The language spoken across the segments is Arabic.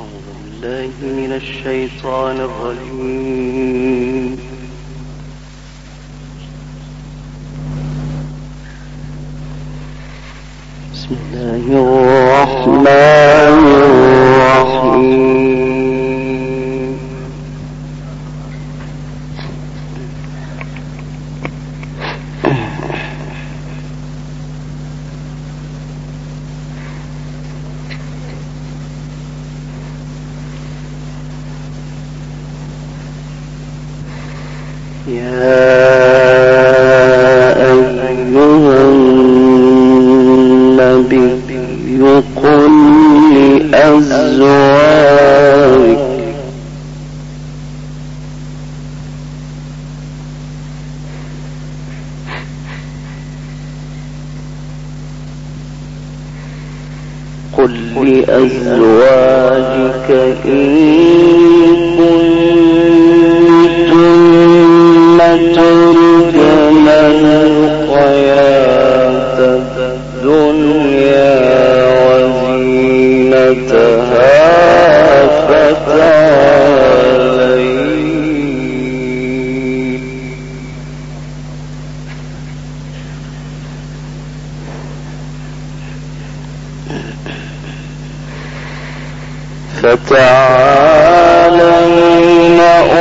أعوذ بالله من الشيطان الرجيم. بسم الله الرحمن الرحيم. يا أيها النبي قل لأزواجك إن تردن الحياة الدنيا وزينتها فتعالين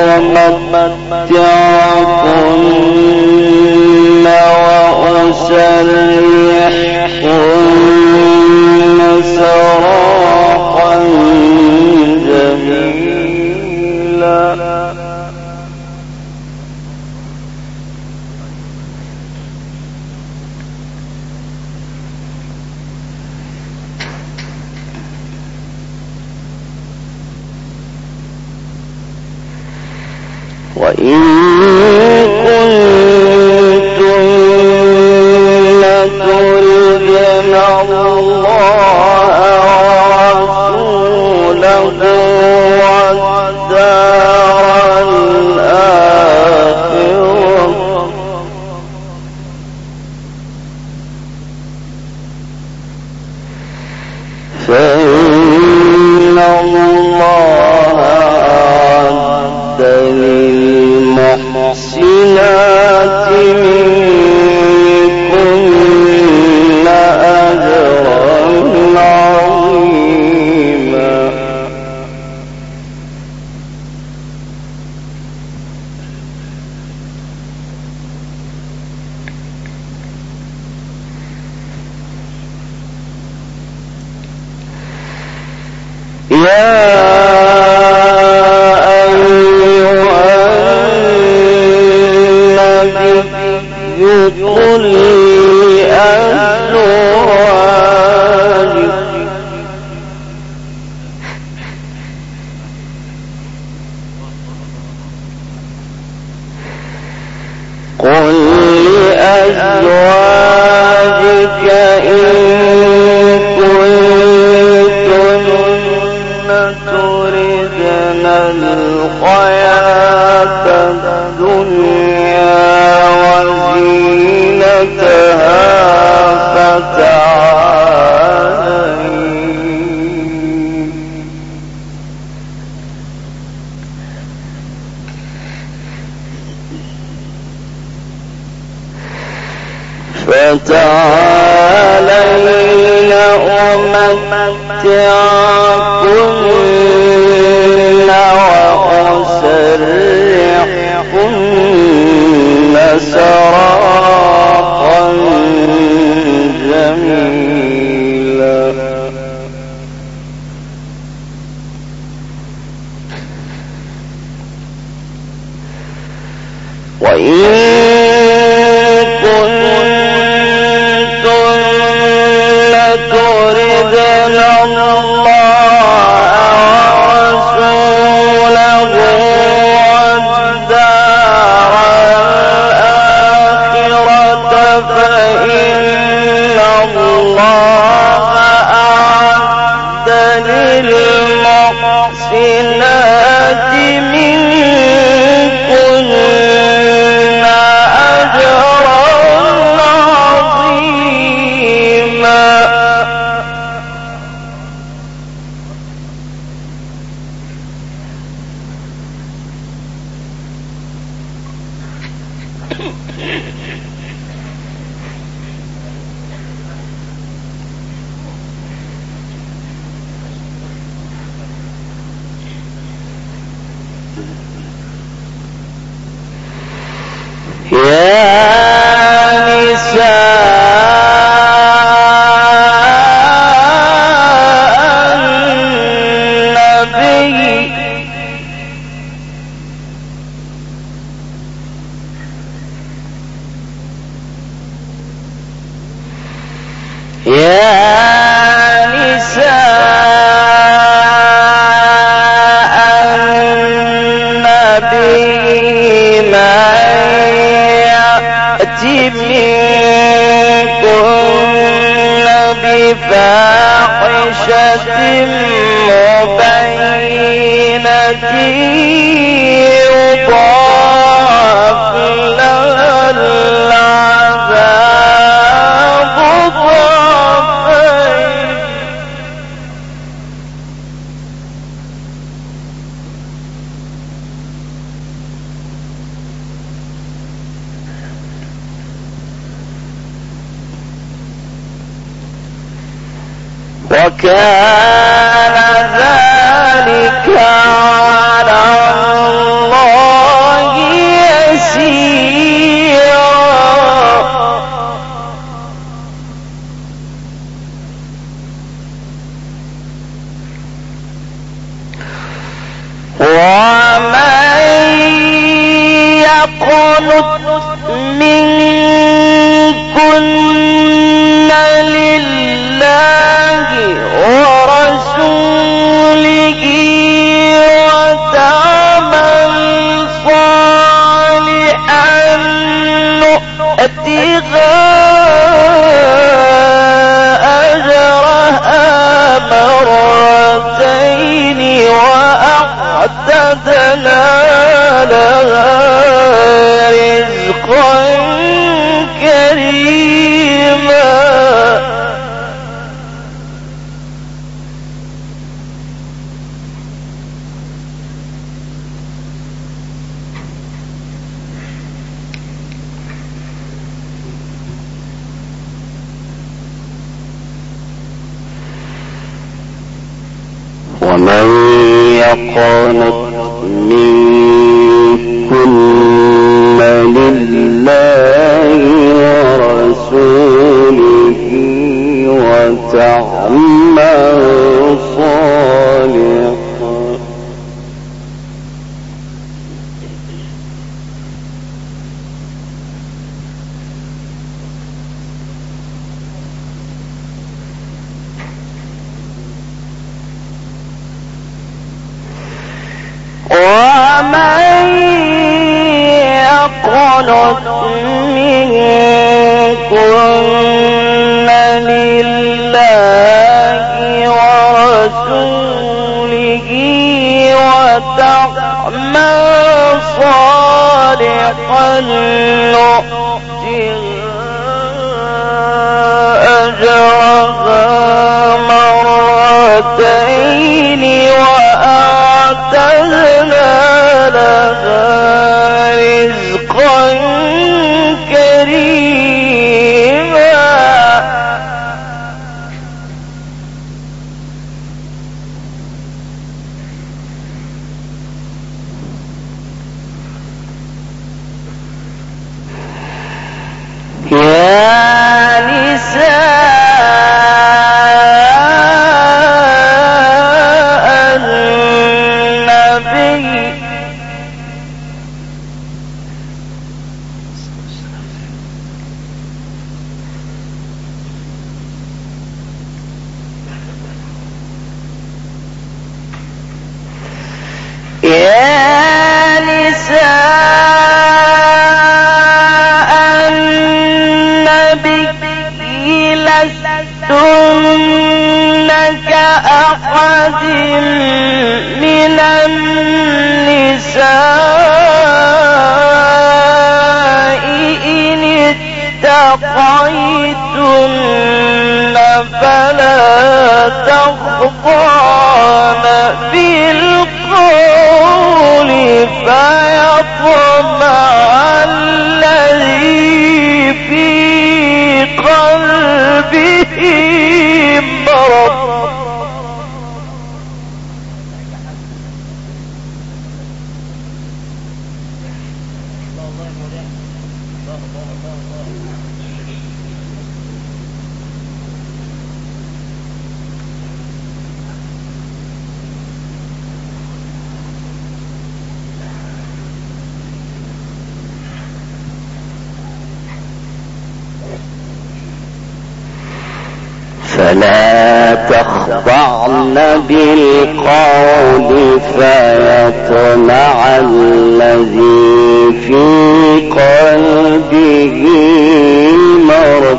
أمتعكن وأسرحكن سراحا جميلا. وإن كنتن تردن الله ورسوله والدار الآخرة فإن الله أعد للمحسنات منكن أجرا عظيما. قل لأزواجك إن كنتن تردن الحياة الدنيا وزينتها فتعالين أمتعكن وأسرحكن سراحا جميلا. وإن تردن الله ورسوله والدار الآخرة فإن الله أعد للمحسنات منكن أجرا عظيما. وكان ذلك على الله يسيرا. ومن يقنت منكن لله ورسوله وتعمل صالحا نؤتها أجرها مرتين وأعتدنا لها رزقا كريما. ومن يقنت منكن لله ورسوله وتعمل صالحا ومن يقنت منكن لله ورسوله وتعمل صالحا نؤتها أجرها مرتين وأعتدنا لها رزقا كريما. يا نساء النبي لستن كأحد من النساء إن اتقيتن فلا تخضعن بالقول فيطمع الذي فلا تخضعن بالقول فيطمع الذي في قلبه مرض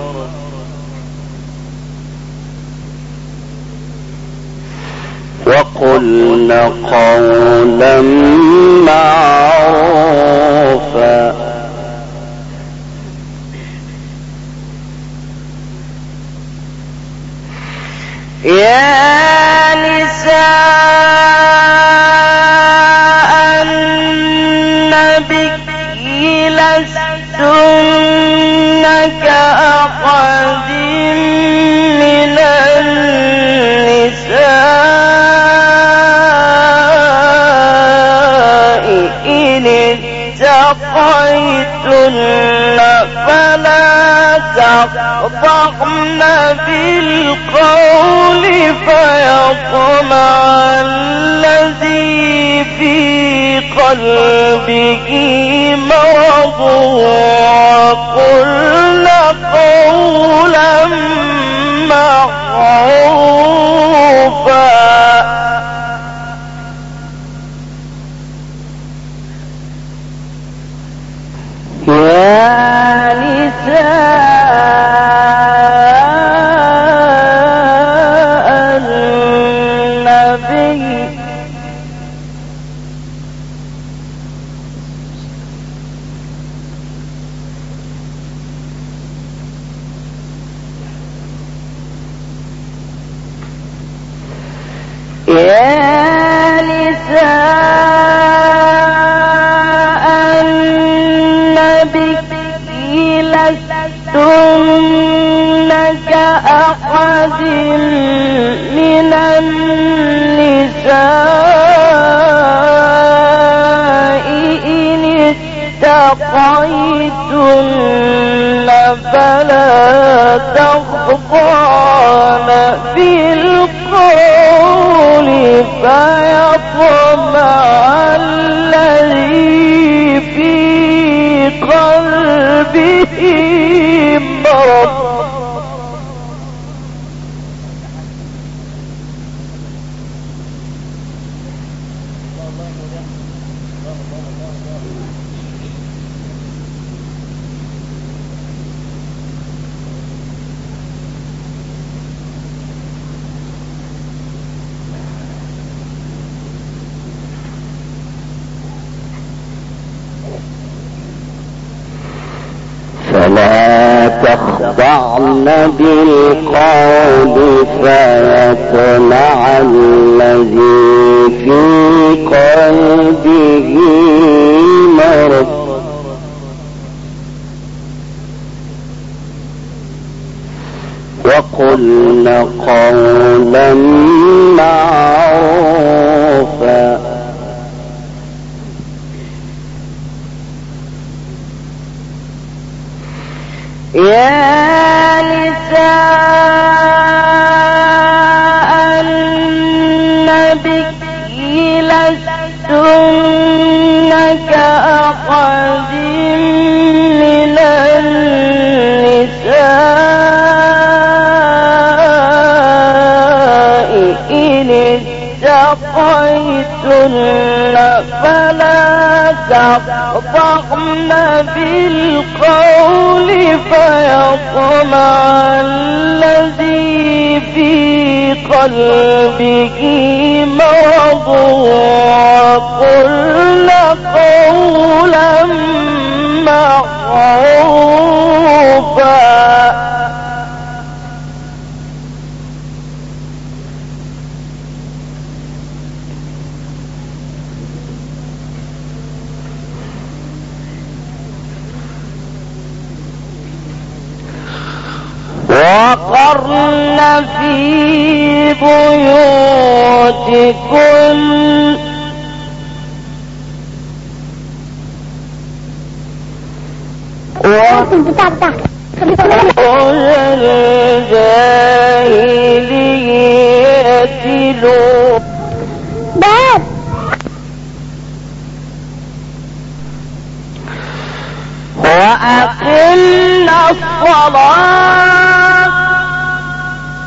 وقلن قولا معروفا يا نساء النبي لستن كأحد من النساء إن اتقيتن فلا تخضعن بالقول فيطمع الذي في قلبه مرض وقلن قولا معروفا يا نساء النبي لستن كأحد من النساء إن اتقيتن فلا تخضعن بالقول فيطمع الذي في قلبه مرض فلا تخضعن بالقول فيطمع الذي في قلبه مرض وقلن قولا معروفا يا نساء النبي لستن كأحد من النساء إن اتقيتن فلا تخضعن بالقول فيطمع الذي في قلبه مرض وقلن قولا معروفا وقرن في بيوتكن الجاهلية وأقمنا الصلاة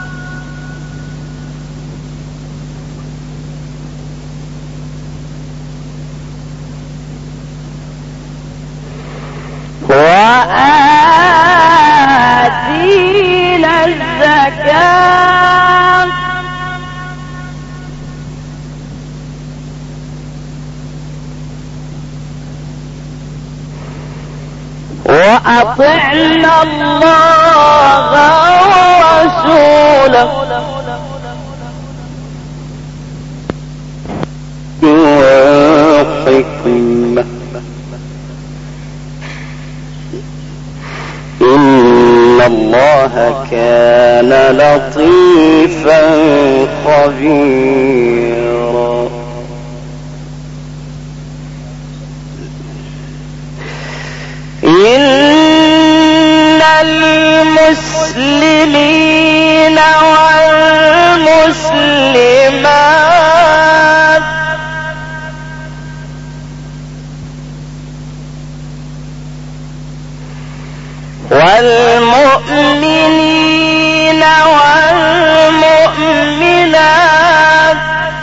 وآتين الزكاة وأطعنا الله ورسوله والحكمة إن الله كان لطيفا خبيرا. إن المسلمين والمسلمات والمؤمنين والمؤمنات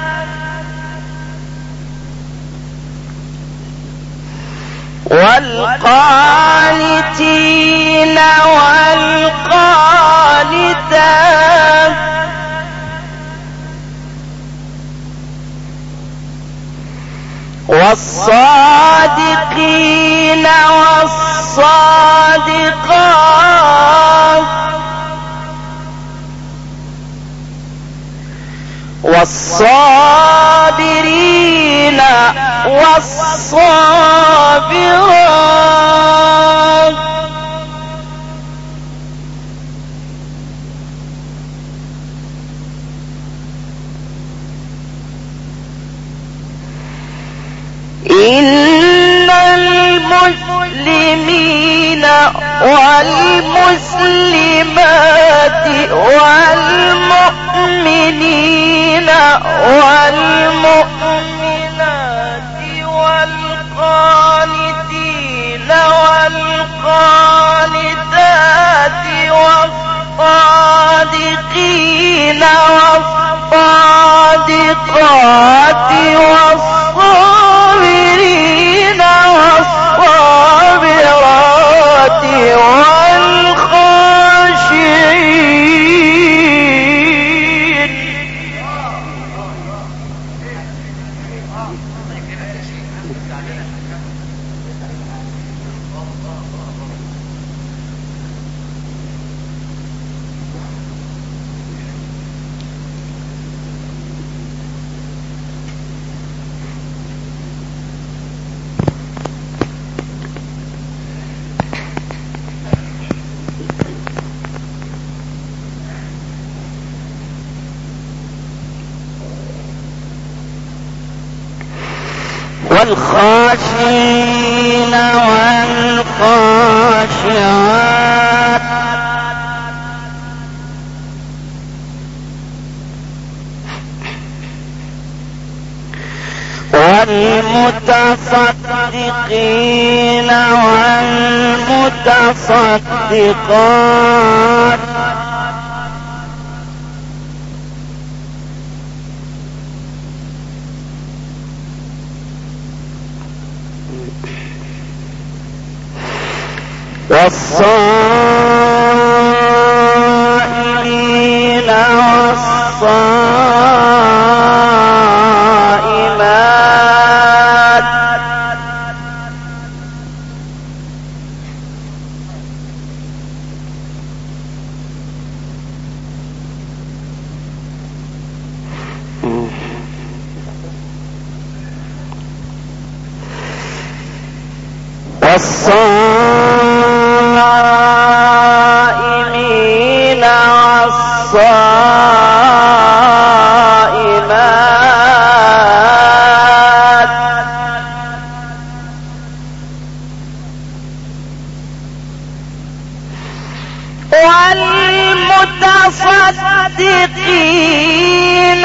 والقانتين والقانتات والصادقين والصادقات والصابرين والصابرات إن المسلمين والمسلمات والمؤمنين والمؤمنات والقانتين والقانتات والصادقين والصادقات والصابرين والصابرات والخاشعين والخاشعين والخاشعات والمتصدقين والمتصدقات والصائمين والصائمات والصائمين والصائمات والمتصدقين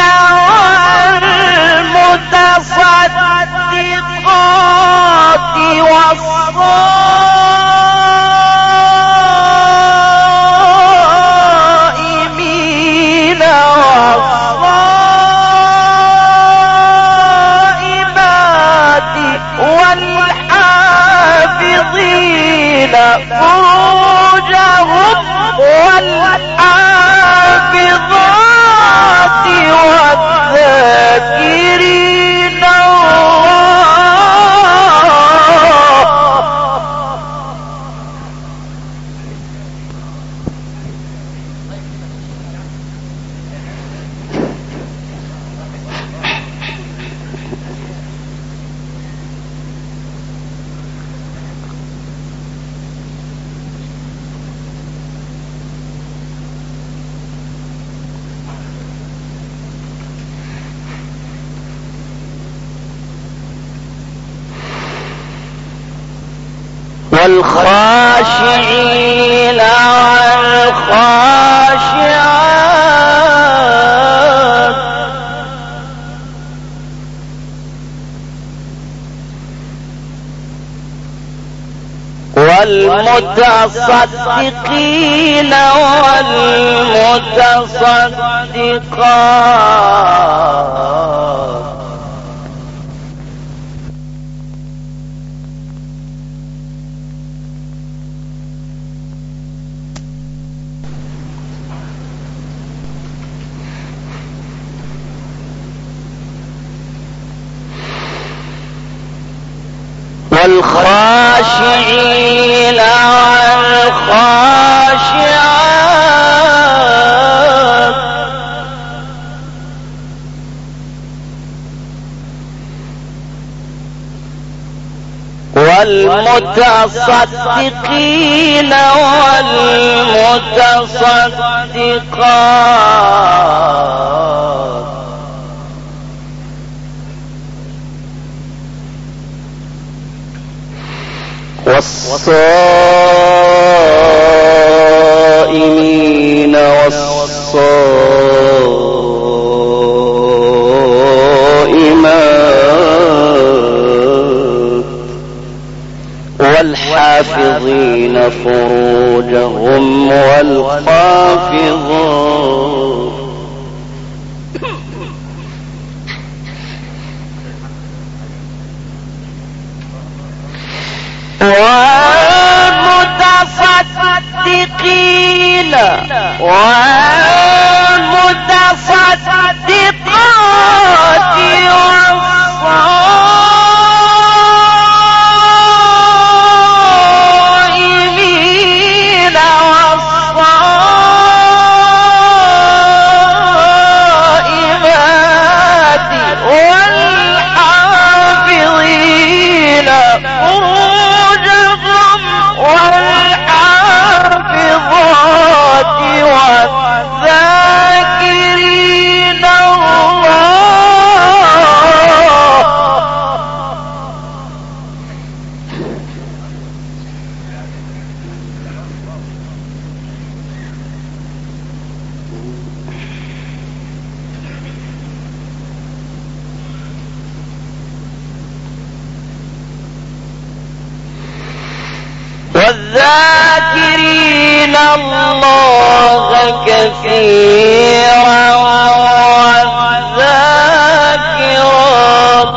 والمتصدقات والصائمين والخاشعين والخاشعات والمتصدقين والمتصدقات والخاشعين والخاشعات والمتصدقين والمتصدقات والصائمين والصائمات والحافظين فروجهم والحافظات والمتصدقين والمتصدقات والصائمين والصائمات والحافظين فروجهم والحافظات والذاكرين والذاكرين الله كثيرا والذاكرات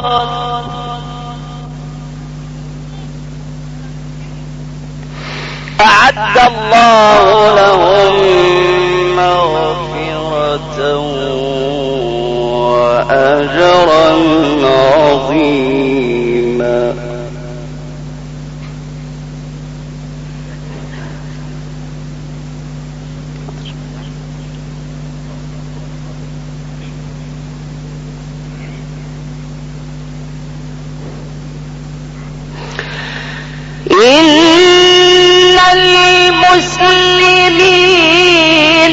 أعد الله لهم مغفرة وأجرا عظيما. إن المسلمين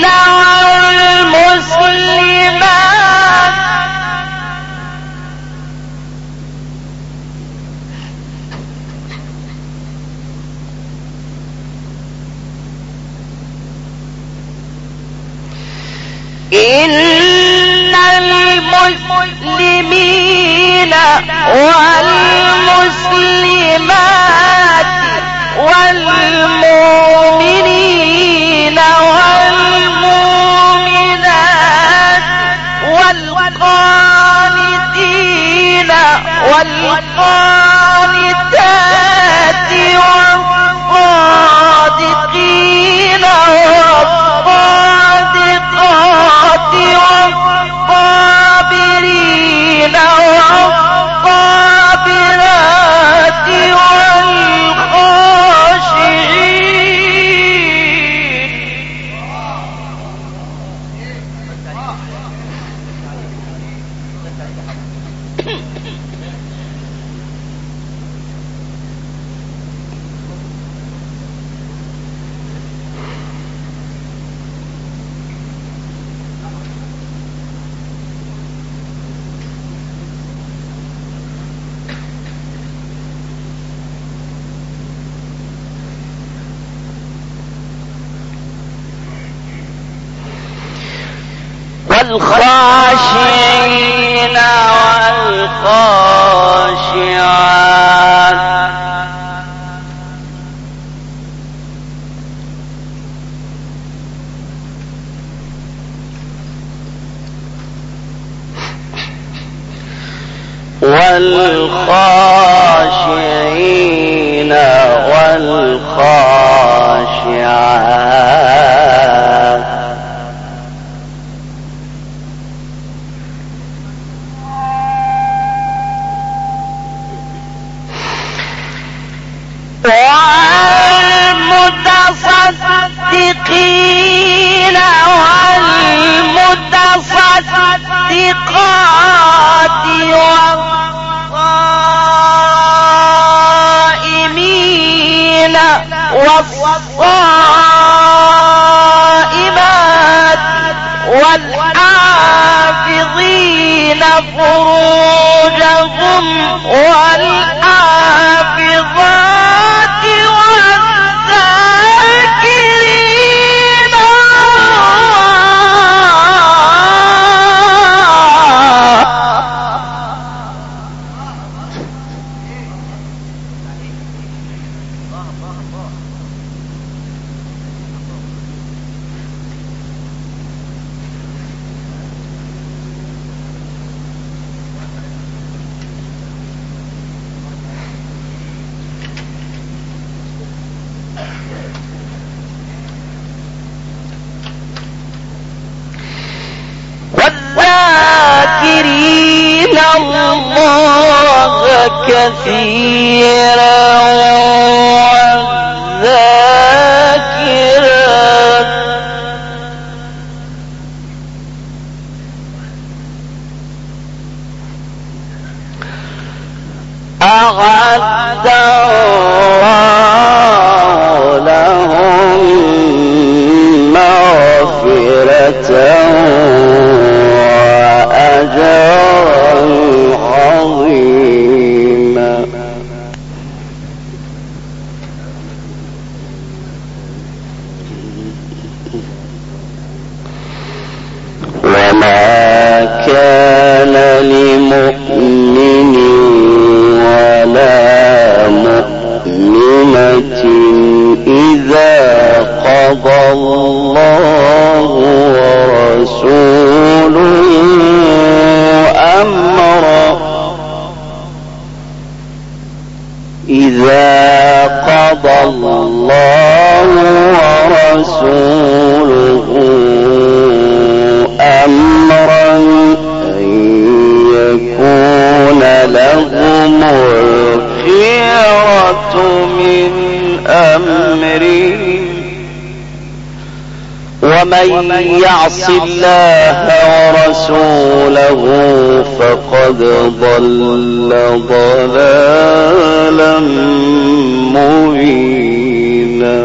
والمسلمات إن المسلمين والمسلمات والمؤمنين والمؤمنات والقانتين والقانتات والصادقين والصادقات والصابرين والصابرات والخاشعين والخاشعات والخاشعين والخاشعات والمتصدقين والمتصدقات والصائمين والصائمات والحافظين فروجهم والحافظات والذاكرين والذاكرين الله كثيرا والذاكرات أعد الله لهم مغفرة وأجرا عظيما وما كان لمؤمن ولا مؤمنة إذا قضى الله ورسوله أمرا أن يكون لهم الخيرة من أمره ومن يعص الله ورسوله فقد ضل ضلالا مبينا.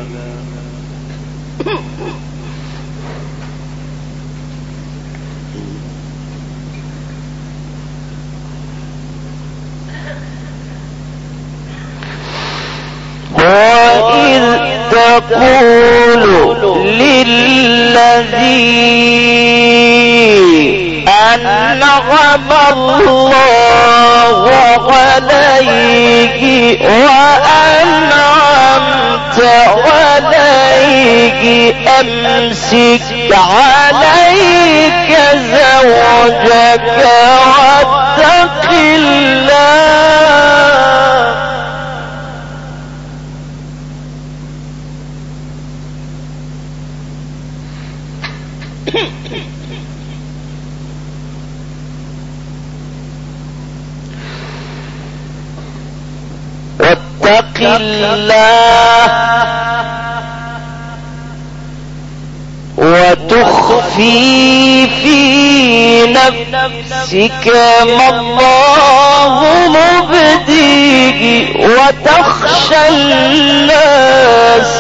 وإذ تقول للذي أنعم الله عليه وأنعمت عليه أمسك عليك زوجك واتق الله واتق الله وتخفي في نفسك ما الله مبديه وتخشى الناس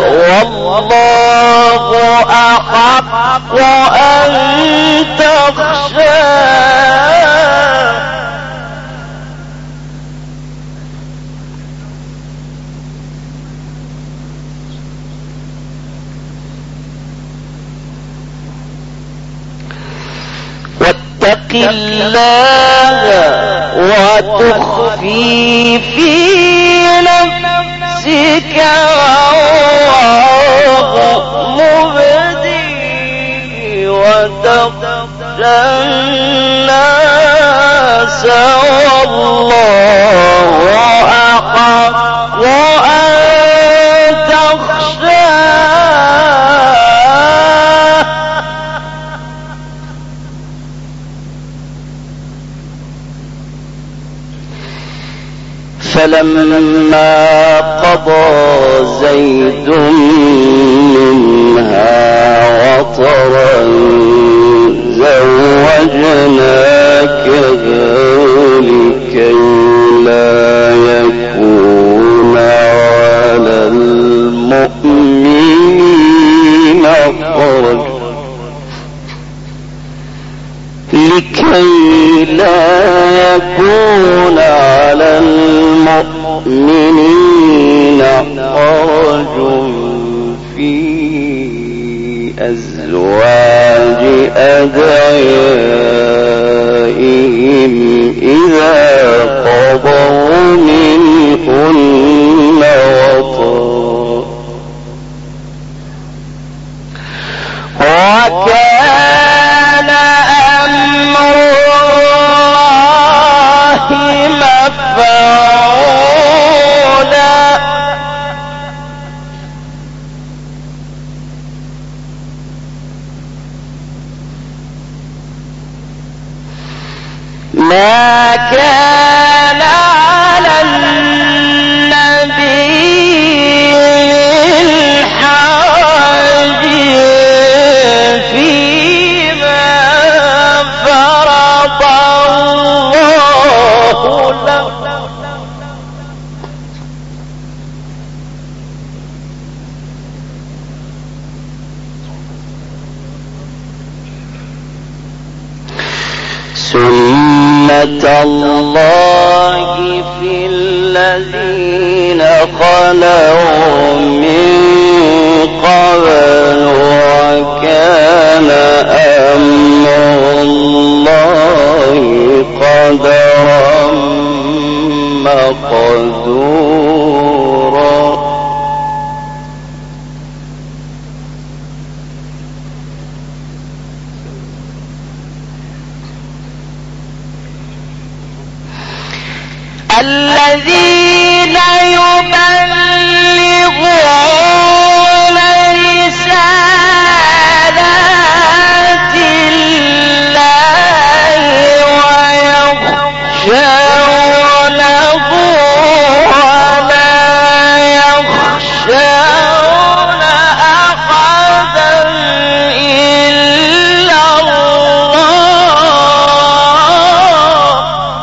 والله أحق أن تخشاه. تتق الله وتخفي في نفسك والله مبديه وتخشى الناس والله أحق أن تخشاه. فلما قضى زيد منها وطرا زوجناكها لكي لا يكون على المؤمنين حرج على المؤمنين حرج في أزواج أدعيائهم إذا قضوا منهن وطرا وكان أمر الله مفعولا. ما كان على النبي الحرج فيما فرض الله له سنة الله في الذين خلوا من قبل وكان أمر الله قدرا مقدورا. الذين يبلغون رسالات الله ويخشونه ولا يخشون أحدا إلا الله.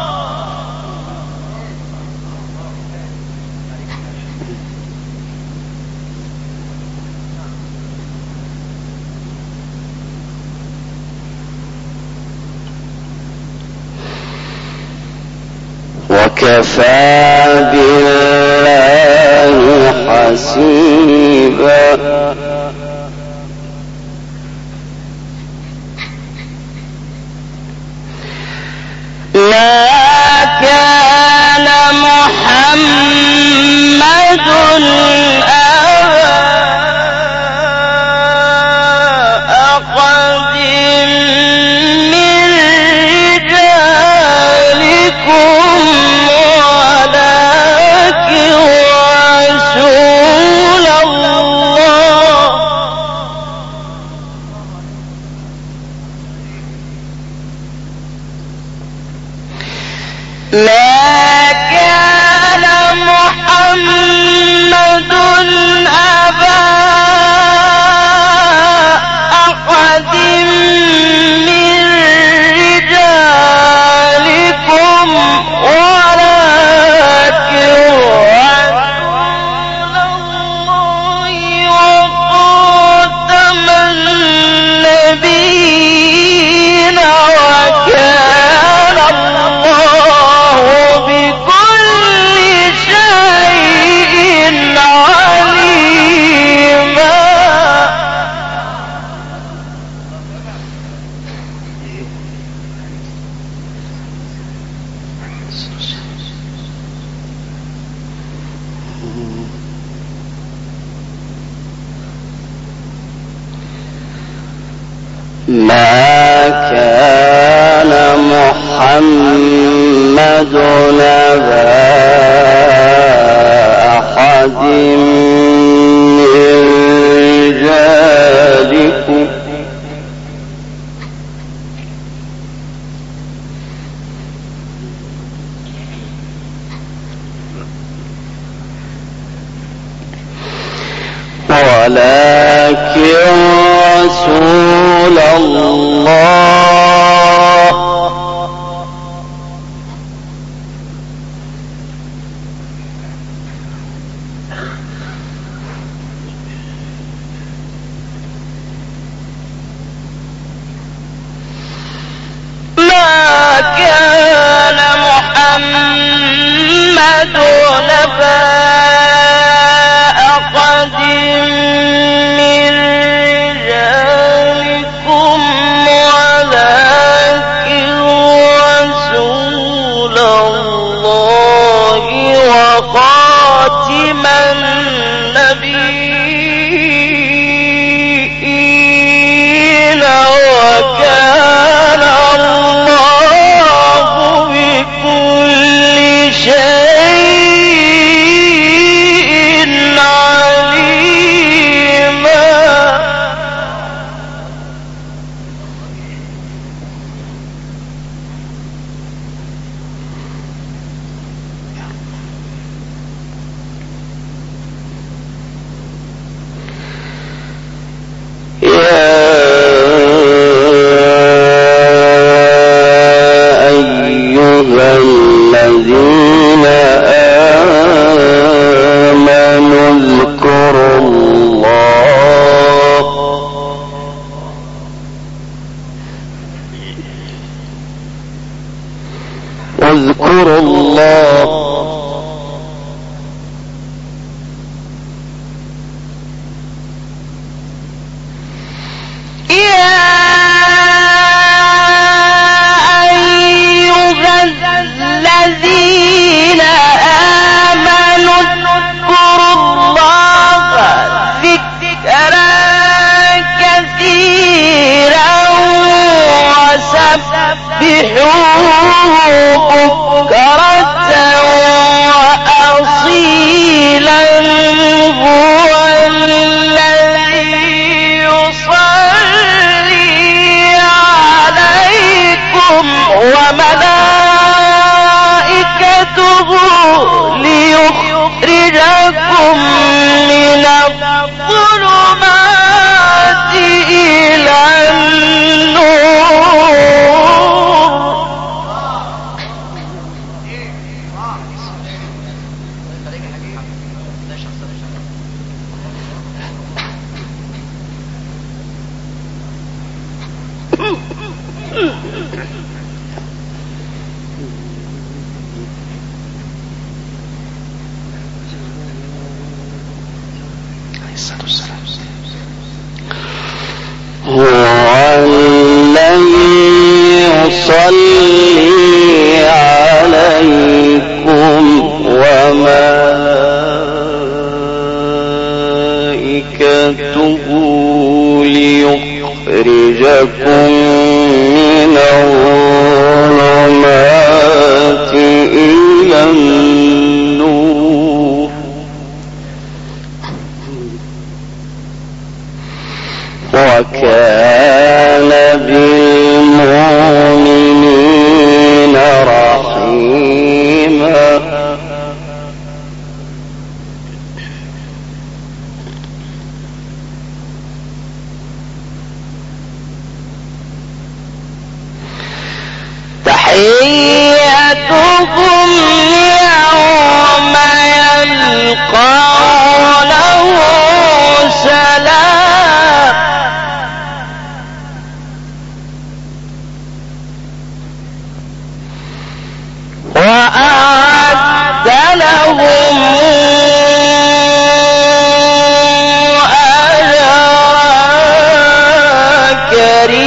وكفى بالله حسيبا. ما كان محمد أحد من رجالكم ولكن رسول الله. ما كان محمد أبا أحد من رجالكم ولكن رسول الله وخاتم النبيين وكان الله بكل شيء عليم. ما كان محمد نبا أحد من رجالكم ولكن رسول الله ما كان محمد نبا أحد من رجالكم ولكن رسول الله وخاتم النبيين وكان الله بكل شيء عليما. يا أيها الذين آمنوا اذكروا الله واذكروا الله بكرة وأصيلا هو الذي يصلي عليكم وملائكته ليخرجكم من الظلمات إلى النور. هو الذي يصلي عليكم وملائكته ليخرجكم من الظلمات إلى النور. وكان بالمؤمنين رحيما. تحيتهم يوم يلقونه سلام وأعد لهم أجرا كريما.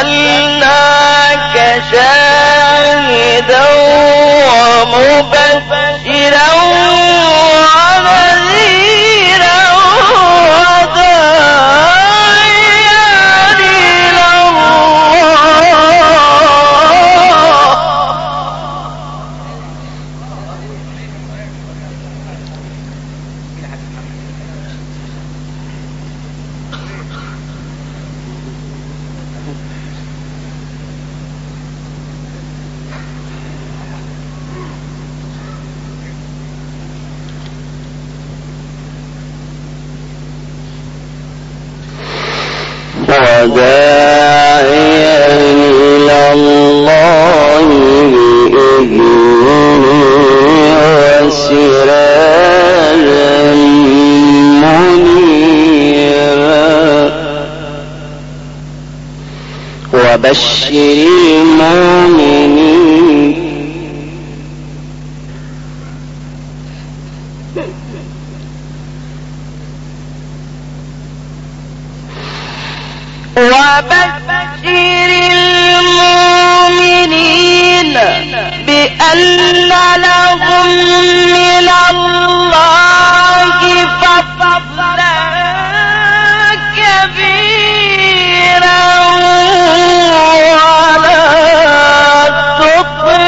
أرسلناك شاهدا ومبشرا ونذيرا وداعيا إلى وداعيا إلى الله بإذنه وسراجا منيرا وبشر المؤمنين بأن لهم من الله فضلا كبيرا ولا تطع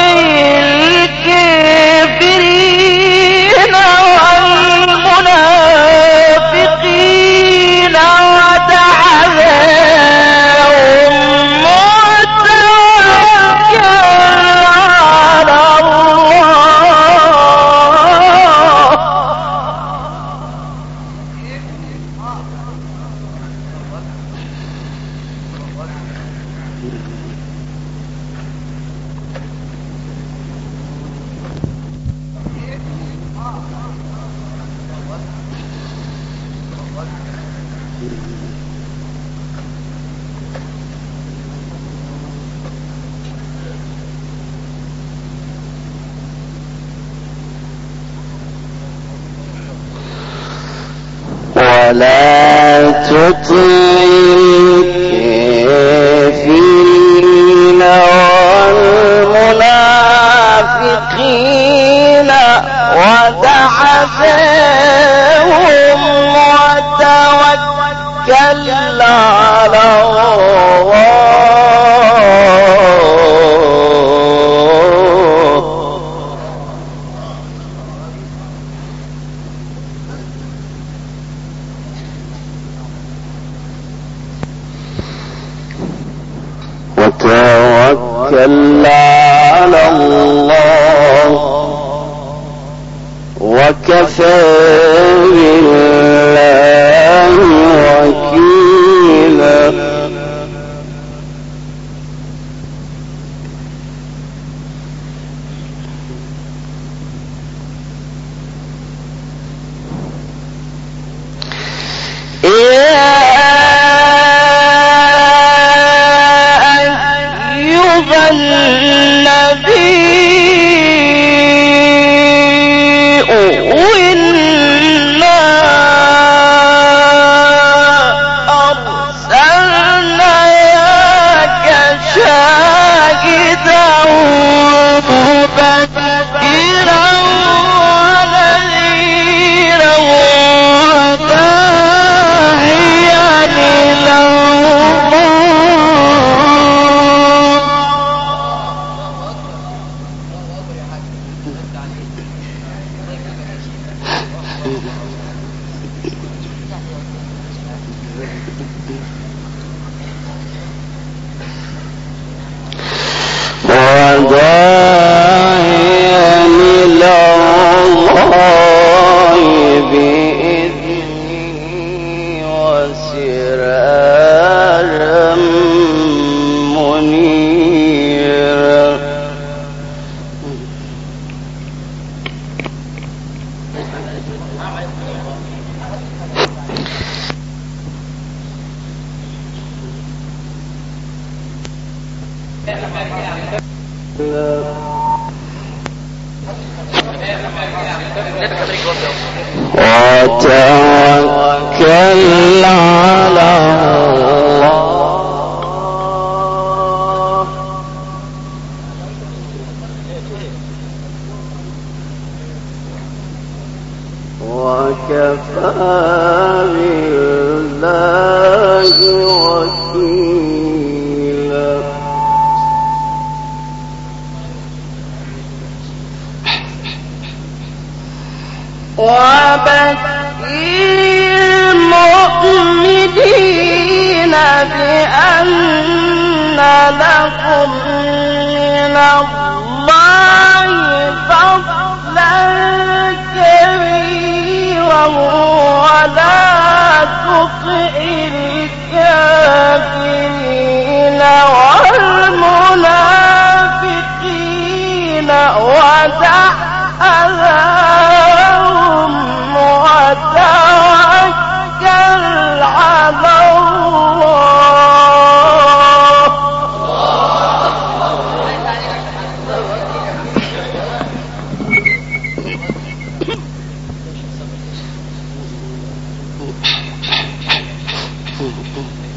الكافرين والمنافقين ولا تطع الكافرين والمنافقين ودع فيهم وتوكل على الله وتوكل على الله وكفى بالله وكيلا وتوكل على الله وكيلا وبشر المؤمنين بأن لكم من الله فضلا كبيرا ولا تطع الكافرين والمنافقين ودع أذاهم وتوكل على الله.